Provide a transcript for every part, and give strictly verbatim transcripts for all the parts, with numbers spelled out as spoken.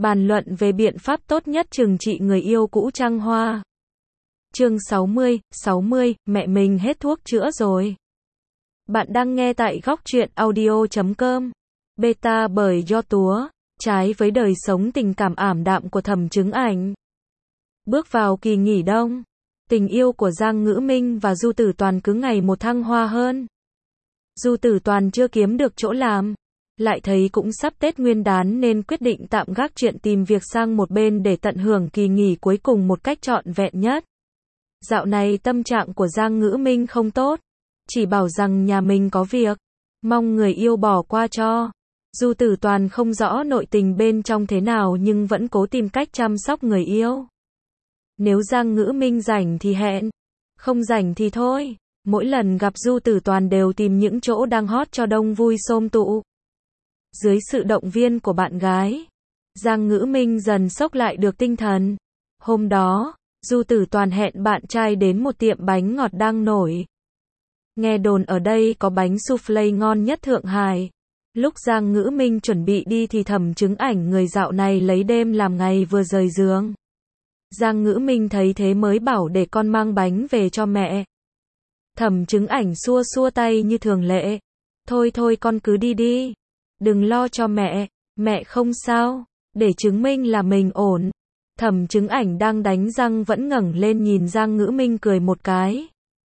Bàn luận về biện pháp tốt nhất trừng trị người yêu cũ trăng hoa. Chương sáu mươi, sáu mươi, mẹ mình hết thuốc chữa rồi. Bạn đang nghe tại góc truyện audio chấm com. Beta bởi Do Túa, trái với đời sống tình cảm ảm đạm của Thẩm Trứng Ảnh. Bước vào kỳ nghỉ đông, tình yêu của Giang Ngữ Minh và Du Tử Toàn cứ ngày một thăng hoa hơn. Du Tử Toàn chưa kiếm được chỗ làm, lại thấy cũng sắp Tết Nguyên đán nên quyết định tạm gác chuyện tìm việc sang một bên để tận hưởng kỳ nghỉ cuối cùng một cách trọn vẹn nhất. Dạo này tâm trạng của Giang Ngữ Minh không tốt, chỉ bảo rằng nhà mình có việc, mong người yêu bỏ qua cho. Du Tử Toàn không rõ nội tình bên trong thế nào nhưng vẫn cố tìm cách chăm sóc người yêu. Nếu Giang Ngữ Minh rảnh thì hẹn, không rảnh thì thôi. Mỗi lần gặp Du Tử Toàn đều tìm những chỗ đang hot cho đông vui xôm tụ. Dưới sự động viên của bạn gái, Giang Ngữ Minh dần xốc lại được tinh thần. Hôm đó, Du Tử Toàn hẹn bạn trai đến một tiệm bánh ngọt đang nổi. Nghe đồn ở đây có bánh soufflé ngon nhất Thượng Hải. Lúc Giang Ngữ Minh chuẩn bị đi thì Thẩm Trứng Ảnh người dạo này lấy đêm làm ngày vừa rời giường. Giang Ngữ Minh thấy thế mới bảo để con mang bánh về cho mẹ. Thẩm Trứng Ảnh xua xua tay như thường lệ. Thôi thôi con cứ đi đi. Đừng lo cho mẹ, mẹ không sao, để chứng minh là mình ổn. Thẩm Trứng Ảnh đang đánh răng vẫn ngẩng lên nhìn Giang Ngữ Minh cười một cái.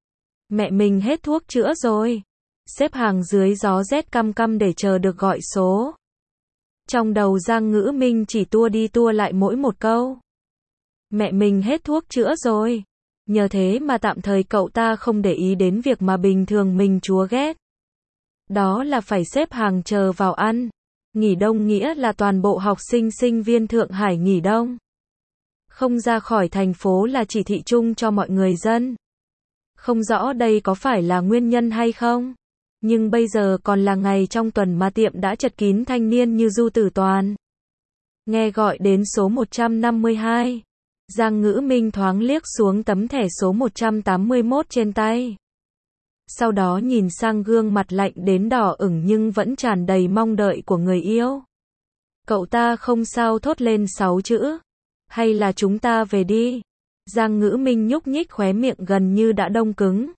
Mẹ mình hết thuốc chữa rồi. Xếp hàng dưới gió rét căm căm để chờ được gọi số. Trong đầu Giang Ngữ Minh chỉ tua đi tua lại mỗi một câu. Mẹ mình hết thuốc chữa rồi. Nhờ thế mà tạm thời cậu ta không để ý đến việc mà bình thường mình chúa ghét. Đó là phải xếp hàng chờ vào ăn. Nghỉ đông nghĩa là toàn bộ học sinh sinh viên Thượng Hải nghỉ đông. Không ra khỏi thành phố là chỉ thị chung cho mọi người dân. Không rõ đây có phải là nguyên nhân hay không. Nhưng bây giờ còn là ngày trong tuần mà tiệm đã chật kín thanh niên như Du Tử Toàn. Nghe gọi đến số một trăm năm mươi hai. Giang Ngữ Minh thoáng liếc xuống tấm thẻ số một trăm tám mươi mốt trên tay. Sau đó nhìn sang gương mặt lạnh đến đỏ ửng nhưng vẫn tràn đầy mong đợi của người yêu. Cậu ta không sao thốt lên sáu chữ. Hay là chúng ta về đi. Giang Ngữ Minh nhúc nhích khóe miệng gần như đã đông cứng.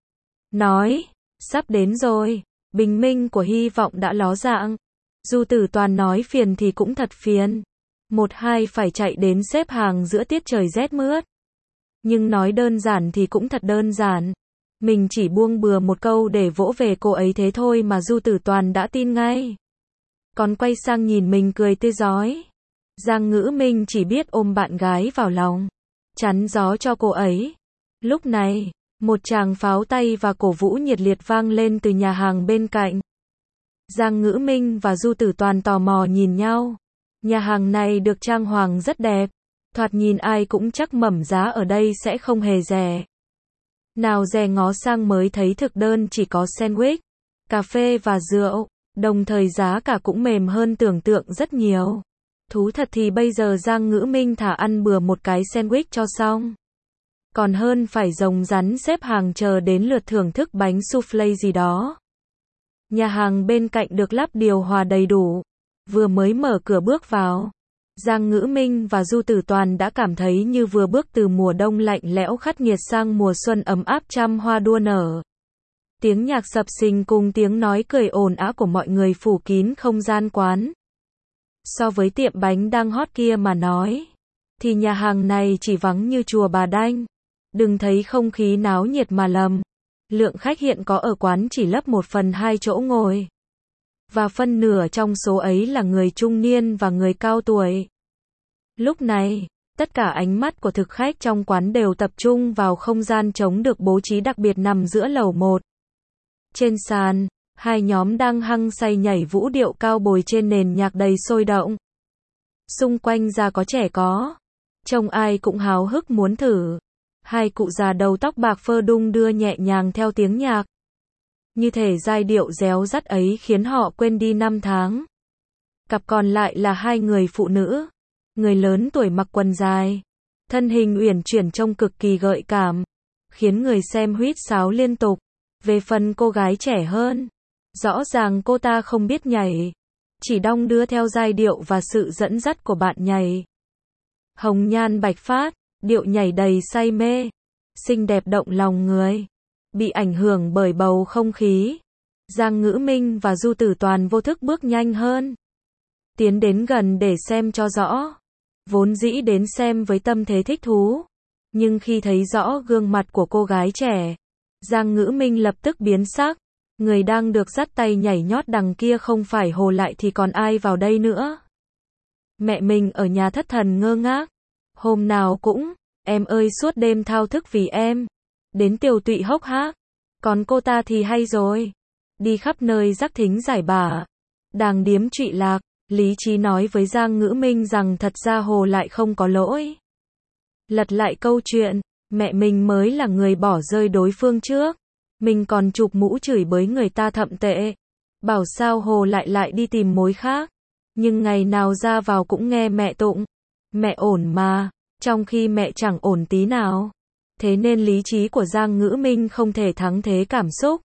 Nói, sắp đến rồi, bình minh của hy vọng đã ló dạng. Du Tử Toàn nói phiền thì cũng thật phiền. Một hai phải chạy đến xếp hàng giữa tiết trời rét mướt. Nhưng nói đơn giản thì cũng thật đơn giản. Mình chỉ buông bừa một câu để vỗ về cô ấy thế thôi mà Du Tử Toàn đã tin ngay. Còn quay sang nhìn mình cười tươi rói. Giang Ngữ Minh chỉ biết ôm bạn gái vào lòng, chắn gió cho cô ấy. Lúc này, một tràng pháo tay và cổ vũ nhiệt liệt vang lên từ nhà hàng bên cạnh. Giang Ngữ Minh và Du Tử Toàn tò mò nhìn nhau. Nhà hàng này được trang hoàng rất đẹp. Thoạt nhìn ai cũng chắc mẩm giá ở đây sẽ không hề rẻ. Nào dè ngó sang mới thấy thực đơn chỉ có sandwich, cà phê và rượu. Đồng thời giá cả cũng mềm hơn tưởng tượng rất nhiều. Thú thật thì bây giờ Giang Ngữ Minh thả ăn bừa một cái sandwich cho xong. Còn hơn phải rồng rắn xếp hàng chờ đến lượt thưởng thức bánh soufflé gì đó. Nhà hàng bên cạnh được lắp điều hòa đầy đủ. Vừa mới mở cửa bước vào, Giang Ngữ Minh và Du Tử Toàn đã cảm thấy như vừa bước từ mùa đông lạnh lẽo khắc nghiệt sang mùa xuân ấm áp trăm hoa đua nở. Tiếng nhạc sập sình cùng tiếng nói cười ồn ào của mọi người phủ kín không gian quán. So với tiệm bánh đang hot kia mà nói, thì nhà hàng này chỉ vắng như chùa Bà Đanh. Đừng thấy không khí náo nhiệt mà lầm. Lượng khách hiện có ở quán chỉ lấp một phần hai chỗ ngồi. Và phân nửa trong số ấy là người trung niên và người cao tuổi. Lúc này, tất cả ánh mắt của thực khách trong quán đều tập trung vào không gian trống được bố trí đặc biệt nằm giữa lầu một. Trên sàn, hai nhóm đang hăng say nhảy vũ điệu cao bồi trên nền nhạc đầy sôi động. Xung quanh già có trẻ có. Trông ai cũng háo hức muốn thử. Hai cụ già đầu tóc bạc phơ đung đưa nhẹ nhàng theo tiếng nhạc. Như thể giai điệu réo rắt ấy khiến họ quên đi năm tháng. Cặp còn lại là hai người phụ nữ. Người lớn tuổi mặc quần dài. Thân hình uyển chuyển trông cực kỳ gợi cảm. Khiến người xem huýt sáo liên tục. Về phần cô gái trẻ hơn, rõ ràng cô ta không biết nhảy. chỉ đong đưa theo giai điệu và sự dẫn dắt của bạn nhảy. Hồng nhan bạch phát, điệu nhảy đầy say mê, xinh đẹp động lòng người. Bị ảnh hưởng bởi bầu không khí, Giang Ngữ Minh và Du Tử Toàn vô thức bước nhanh hơn, tiến đến gần để xem cho rõ. Vốn dĩ đến xem với tâm thế thích thú, nhưng khi thấy rõ gương mặt của cô gái trẻ, Giang Ngữ Minh lập tức biến sắc. Người đang được dắt tay nhảy nhót đằng kia không phải Hồ Lại thì còn ai vào đây nữa. Mẹ mình ở nhà thất thần ngơ ngác. Hôm nào cũng, em ơi suốt đêm thao thức vì em. Đến tiều tụy hốc hác. Còn cô ta thì hay rồi. Đi khắp nơi rắc thính giải bả. Đàng điếm trụy lạc. Lý trí nói với Giang Ngữ Minh rằng thật ra Hồ Lại không có lỗi. Lật lại câu chuyện, mẹ mình mới là người bỏ rơi đối phương trước. Mình còn chụp mũ chửi bới người ta thậm tệ. Bảo sao Hồ Lại lại đi tìm mối khác. Nhưng ngày nào ra vào cũng nghe mẹ tụng. Mẹ ổn mà, trong khi mẹ chẳng ổn tí nào. Thế nên lý trí của Giang Ngữ Minh không thể thắng thế cảm xúc.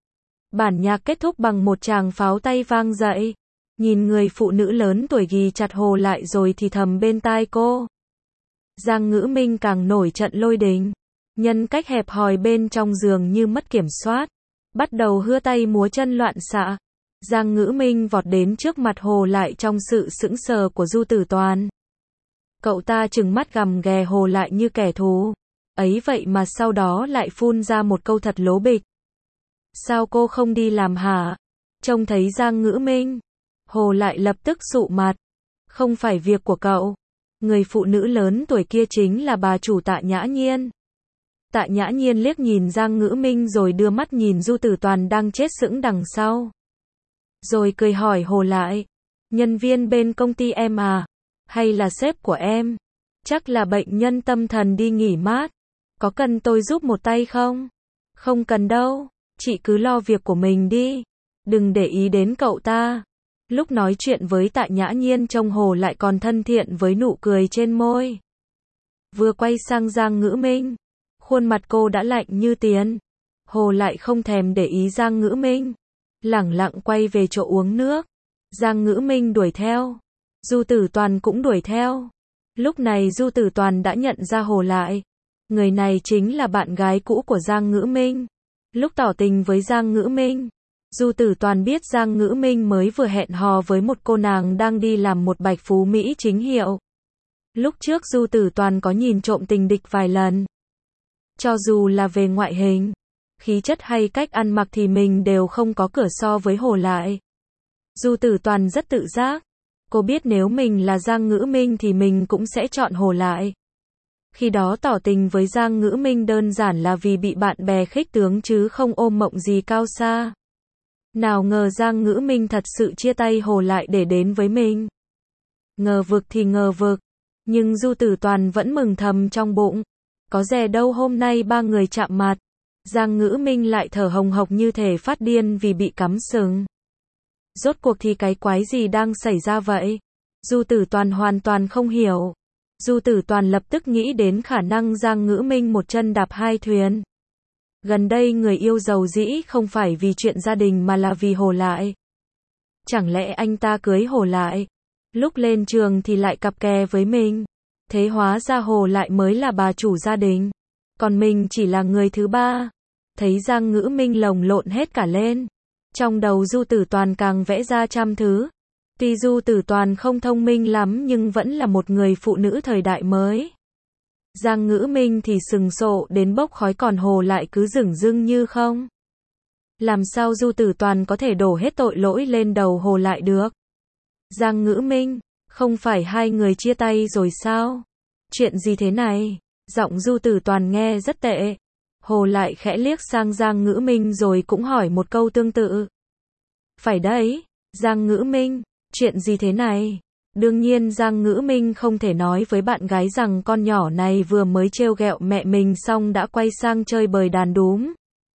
Bản nhạc kết thúc bằng một tràng pháo tay vang dậy. Nhìn người phụ nữ lớn tuổi ghì chặt Hồ Lại rồi thì thầm bên tai cô. Giang Ngữ Minh càng nổi trận lôi đình. Nhân cách hẹp hòi bên trong giường như mất kiểm soát. Bắt đầu hưa tay múa chân loạn xạ. Giang Ngữ Minh vọt đến trước mặt Hồ Lại trong sự sững sờ của Du Tử Toàn. Cậu ta trừng mắt gằm ghè Hồ Lại như kẻ thù. Ấy vậy mà sau đó lại phun ra một câu thật lố bịch. Sao cô không đi làm hả? Trông thấy Giang Ngữ Minh. Hồ Lại lập tức sụ mặt. Không phải việc của cậu. Người phụ nữ lớn tuổi kia chính là bà chủ Tạ Nhã Nhiên. Tạ Nhã Nhiên liếc nhìn Giang Ngữ Minh rồi đưa mắt nhìn Du Tử Toàn đang chết sững đằng sau. Rồi cười hỏi Hồ Lại. Nhân viên bên công ty em à? Hay là sếp của em? Chắc là bệnh nhân tâm thần đi nghỉ mát. Có cần tôi giúp một tay không? Không cần đâu. Chị cứ lo việc của mình đi. Đừng để ý đến cậu ta. Lúc nói chuyện với Tạ Nhã Nhiên trông Hồ Lại còn thân thiện với nụ cười trên môi. Vừa quay sang Giang Ngữ Minh. Khuôn mặt cô đã lạnh như tiền. Hồ Lại không thèm để ý Giang Ngữ Minh. Lẳng lặng quay về chỗ uống nước. Giang Ngữ Minh đuổi theo. Du Tử Toàn cũng đuổi theo. Lúc này Du Tử Toàn đã nhận ra Hồ Lại. Người này chính là bạn gái cũ của Giang Ngữ Minh. Lúc tỏ tình với Giang Ngữ Minh, Du Tử Toàn biết Giang Ngữ Minh mới vừa hẹn hò với một cô nàng đang đi làm một bạch phú Mỹ chính hiệu. Lúc trước Du Tử Toàn có nhìn trộm tình địch vài lần. Cho dù là về ngoại hình, khí chất hay cách ăn mặc thì mình đều không có cửa so với Hồ Lại. Du Tử Toàn rất tự giác. Cô biết nếu mình là Giang Ngữ Minh thì mình cũng sẽ chọn Hồ Lại. Khi đó tỏ tình với Giang Ngữ Minh đơn giản là vì bị bạn bè khích tướng chứ không ôm mộng gì cao xa. Nào ngờ Giang Ngữ Minh thật sự chia tay Hồ Lại để đến với mình. Ngờ vực thì ngờ vực. Nhưng Du Tử Toàn vẫn mừng thầm trong bụng. Có dè đâu hôm nay ba người chạm mặt. Giang Ngữ Minh lại thở hồng hộc như thể phát điên vì bị cắm sừng. Rốt cuộc thì cái quái gì đang xảy ra vậy? Du Tử Toàn hoàn toàn không hiểu. Du Tử Toàn lập tức nghĩ đến khả năng Giang Ngữ Minh một chân đạp hai thuyền. Gần đây người yêu giàu dĩ không phải vì chuyện gia đình mà là vì Hồ Lại. Chẳng lẽ anh ta cưới Hồ Lại? Lúc lên trường thì lại cặp kè với mình. Thế hóa ra Hồ Lại mới là bà chủ gia đình. Còn mình chỉ là người thứ ba. Thấy Giang Ngữ Minh lồng lộn hết cả lên. Trong đầu Du Tử Toàn càng vẽ ra trăm thứ. Tuy Du Tử Toàn không thông minh lắm nhưng vẫn là một người phụ nữ thời đại mới. Giang Ngữ Minh thì sừng sộ đến bốc khói còn Hồ Lại cứ dửng dưng như không. Làm sao Du Tử Toàn có thể đổ hết tội lỗi lên đầu Hồ Lại được? Giang Ngữ Minh, không phải hai người chia tay rồi sao? Chuyện gì thế này? Giọng Du Tử Toàn nghe rất tệ. Hồ Lại khẽ liếc sang Giang Ngữ Minh rồi cũng hỏi một câu tương tự. Phải đấy, Giang Ngữ Minh, chuyện gì thế này? Đương nhiên Giang Ngữ Minh không thể nói với bạn gái rằng con nhỏ này vừa mới trêu ghẹo mẹ mình xong đã quay sang chơi bời đàn đúm.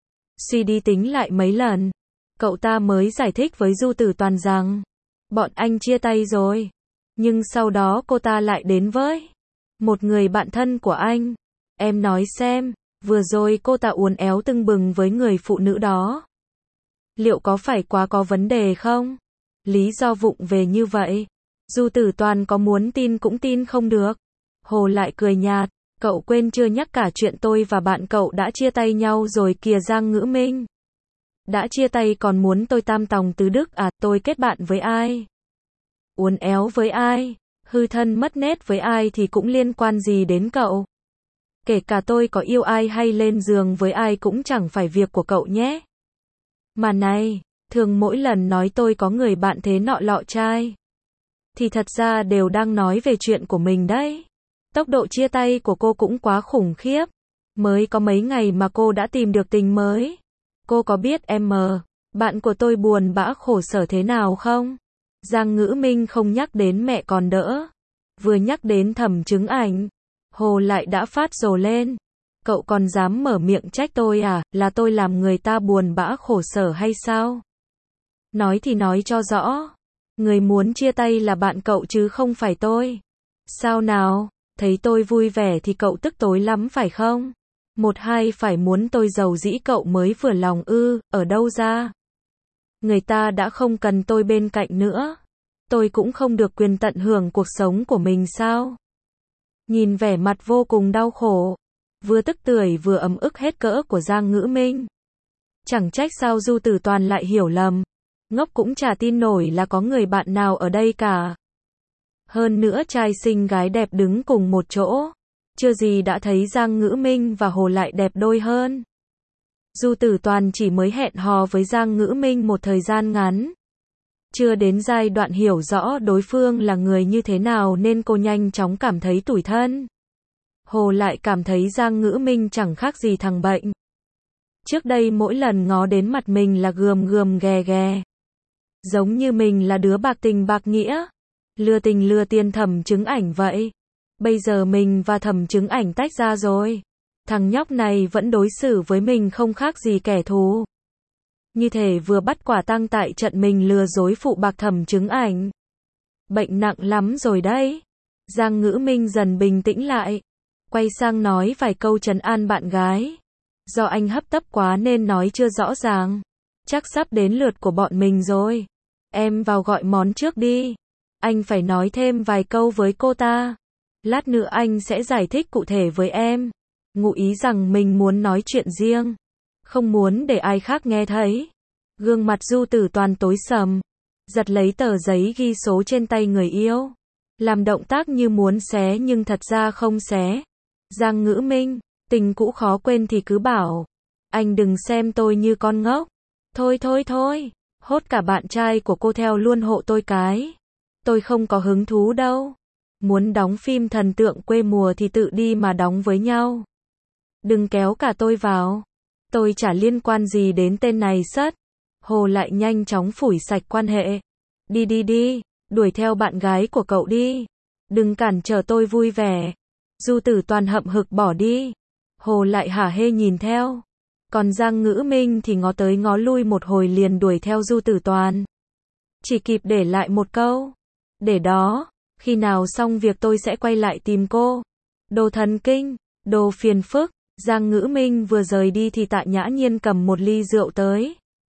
Suy đi tính lại mấy lần, cậu ta mới giải thích với Du Tử Toàn rằng, bọn anh chia tay rồi. Nhưng sau đó cô ta lại đến với một người bạn thân của anh. Em nói xem, vừa rồi cô ta uốn éo tưng bừng với người phụ nữ đó. Liệu có phải quá có vấn đề không? Lý do vụng về như vậy. Du Tử Toàn có muốn tin cũng tin không được. Hồ lại cười nhạt, cậu quên chưa nhắc cả chuyện tôi và bạn cậu đã chia tay nhau rồi kìa Giang Ngữ Minh. Đã chia tay còn muốn tôi tam tòng tứ đức à, tôi kết bạn với ai? Uốn éo với ai? Hư thân mất nét với ai thì cũng liên quan gì đến cậu? Kể cả tôi có yêu ai hay lên giường với ai cũng chẳng phải việc của cậu nhé. Mà này, thường mỗi lần nói tôi có người bạn thế nọ lọ trai, thì thật ra đều đang nói về chuyện của mình đấy. Tốc độ chia tay của cô cũng quá khủng khiếp. Mới có mấy ngày mà cô đã tìm được tình mới. Cô có biết em mờ, bạn của tôi buồn bã khổ sở thế nào không? Giang Ngữ Minh không nhắc đến mẹ còn đỡ. Vừa nhắc đến Thẩm Chứng Ảnh, Hồ lại đã phát rồ lên. Cậu còn dám mở miệng trách tôi à, là tôi làm người ta buồn bã khổ sở hay sao? Nói thì nói cho rõ. Người muốn chia tay là bạn cậu chứ không phải tôi. Sao nào, thấy tôi vui vẻ thì cậu tức tối lắm phải không? Một hai phải muốn tôi giàu dĩ cậu mới vừa lòng ư, ở đâu ra? Người ta đã không cần tôi bên cạnh nữa. Tôi cũng không được quyền tận hưởng cuộc sống của mình sao? Nhìn vẻ mặt vô cùng đau khổ, vừa tức tưởi vừa ấm ức hết cỡ của Giang Ngữ Minh. Chẳng trách sao Du Tử Toàn lại hiểu lầm. Ngốc cũng chả tin nổi là có người bạn nào ở đây cả. Hơn nữa trai xinh gái đẹp đứng cùng một chỗ. Chưa gì đã thấy Giang Ngữ Minh và Hồ lại đẹp đôi hơn. Du Tử Toàn chỉ mới hẹn hò với Giang Ngữ Minh một thời gian ngắn. Chưa đến giai đoạn hiểu rõ đối phương là người như thế nào nên cô nhanh chóng cảm thấy tủi thân. Hồ lại cảm thấy Giang Ngữ Minh chẳng khác gì thằng bệnh. Trước đây mỗi lần ngó đến mặt mình là gườm gườm ghè ghè. Giống như mình là đứa bạc tình bạc nghĩa. Lừa tình lừa tiền Thẩm Chứng Ảnh vậy. Bây giờ mình và Thẩm Chứng Ảnh tách ra rồi. Thằng nhóc này vẫn đối xử với mình không khác gì kẻ thù. Như thể vừa bắt quả tang tại trận mình lừa dối phụ bạc Thẩm Chứng Ảnh. Bệnh nặng lắm rồi đấy. Giang Ngữ Minh dần bình tĩnh lại. Quay sang nói vài câu trấn an bạn gái. Do anh hấp tấp quá nên nói chưa rõ ràng. Chắc sắp đến lượt của bọn mình rồi. Em vào gọi món trước đi. Anh phải nói thêm vài câu với cô ta. Lát nữa anh sẽ giải thích cụ thể với em. Ngụ ý rằng mình muốn nói chuyện riêng. Không muốn để ai khác nghe thấy. Gương mặt Du Tử Toàn tối sầm. Giật lấy tờ giấy ghi số trên tay người yêu. Làm động tác như muốn xé nhưng thật ra không xé. Giang Ngữ Minh, tình cũ khó quên thì cứ bảo. Anh đừng xem tôi như con ngốc. Thôi thôi thôi, hốt cả bạn trai của cô theo luôn hộ tôi cái. Tôi không có hứng thú đâu. Muốn đóng phim thần tượng quê mùa thì tự đi mà đóng với nhau. Đừng kéo cả tôi vào. Tôi chả liên quan gì đến tên này sất. Hồ lại nhanh chóng phủi sạch quan hệ. Đi đi đi, đuổi theo bạn gái của cậu đi. Đừng cản trở tôi vui vẻ. Du Tử Toàn hậm hực bỏ đi. Hồ lại hả hê nhìn theo. Còn Giang Ngữ Minh thì ngó tới ngó lui một hồi liền đuổi theo Du Tử Toàn. Chỉ kịp để lại một câu. Để đó, khi nào xong việc tôi sẽ quay lại tìm cô. Đồ thần kinh, đồ phiền phức. Giang Ngữ Minh vừa rời đi thì Tạ Nhã Nhiên cầm một ly rượu tới.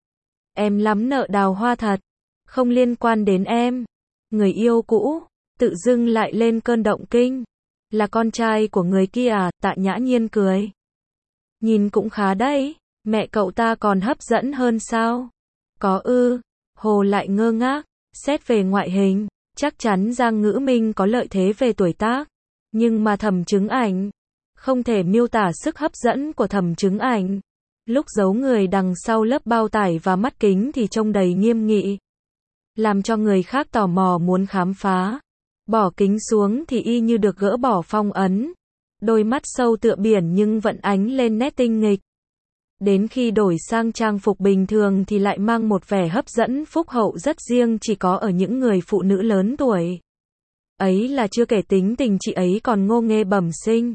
Em lắm nợ Đào Hoa thật. Không liên quan đến em. Người yêu cũ, tự dưng lại lên cơn động kinh. Là con trai của người kia à, Tạ Nhã Nhiên cười. Nhìn cũng khá đấy, mẹ cậu ta còn hấp dẫn hơn sao? Có ư, Hồ lại ngơ ngác, xét về ngoại hình, chắc chắn Giang Ngữ Minh có lợi thế về tuổi tác. Nhưng mà Thẩm Chứng Ảnh, không thể miêu tả sức hấp dẫn của Thẩm Chứng Ảnh. Lúc giấu người đằng sau lớp bao tải và mắt kính thì trông đầy nghiêm nghị. Làm cho người khác tò mò muốn khám phá. Bỏ kính xuống thì y như được gỡ bỏ phong ấn. Đôi mắt sâu tựa biển nhưng vẫn ánh lên nét tinh nghịch. Đến khi đổi sang trang phục bình thường thì lại mang một vẻ hấp dẫn phúc hậu rất riêng chỉ có ở những người phụ nữ lớn tuổi. Ấy là chưa kể tính tình chị ấy còn ngô nghê bẩm sinh.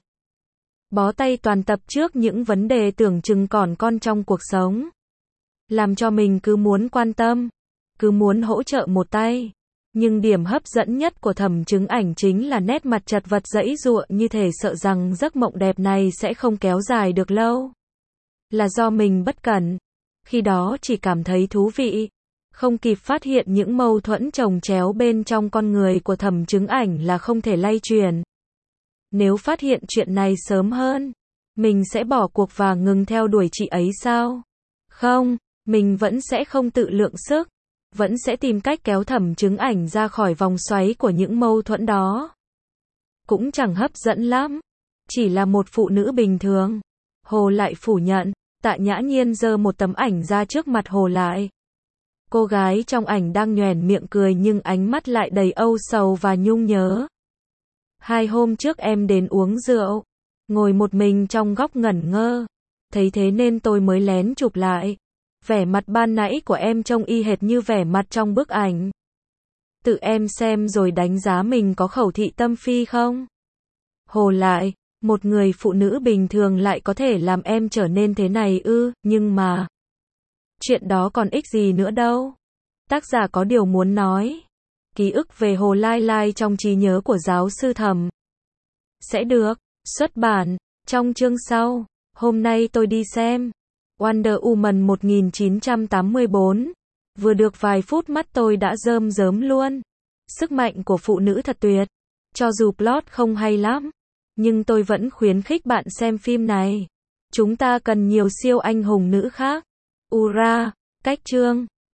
Bó tay toàn tập trước những vấn đề tưởng chừng còn con trong cuộc sống. Làm cho mình cứ muốn quan tâm, cứ muốn hỗ trợ một tay. Nhưng điểm hấp dẫn nhất của Thẩm Chứng Ảnh chính là nét mặt chật vật giãy giụa như thể sợ rằng giấc mộng đẹp này sẽ không kéo dài được lâu. Là do mình bất cẩn. Khi đó chỉ cảm thấy thú vị. Không kịp phát hiện những mâu thuẫn chồng chéo bên trong con người của Thẩm Chứng Ảnh là không thể lay truyền. Nếu phát hiện chuyện này sớm hơn, mình sẽ bỏ cuộc và ngừng theo đuổi chị ấy sao? Không, mình vẫn sẽ không tự lượng sức, vẫn sẽ tìm cách kéo Thẩm Chứng Ảnh ra khỏi vòng xoáy của những mâu thuẫn đó. Cũng chẳng hấp dẫn lắm, chỉ là một phụ nữ bình thường. Hồ Lại phủ nhận. Tạ Nhã Nhiên giơ một tấm ảnh ra trước mặt Hồ Lại. Cô gái trong ảnh đang nhoẻn miệng cười nhưng ánh mắt lại đầy âu sầu và nhung nhớ. Hai hôm trước em đến uống rượu, ngồi một mình trong góc ngẩn ngơ. Thấy thế nên tôi mới lén chụp lại. Vẻ mặt ban nãy của em trông y hệt như vẻ mặt trong bức ảnh. Tự em xem rồi đánh giá mình có khẩu thị tâm phi không? Hồ Lại, một người phụ nữ bình thường lại có thể làm em trở nên thế này ư, nhưng mà... Chuyện đó còn ích gì nữa đâu. Tác giả có điều muốn nói. Ký ức về Hồ Lai Lai trong trí nhớ của giáo sư Thẩm. Sẽ được xuất bản trong chương sau. Hôm nay tôi đi xem Wonder Woman một nghìn chín trăm tám mươi bốn. Vừa được vài phút mắt tôi đã rơm rớm luôn. Sức mạnh của phụ nữ thật tuyệt. Cho dù plot không hay lắm, nhưng tôi vẫn khuyến khích bạn xem phim này. Chúng ta cần nhiều siêu anh hùng nữ khác. Ura, cách chương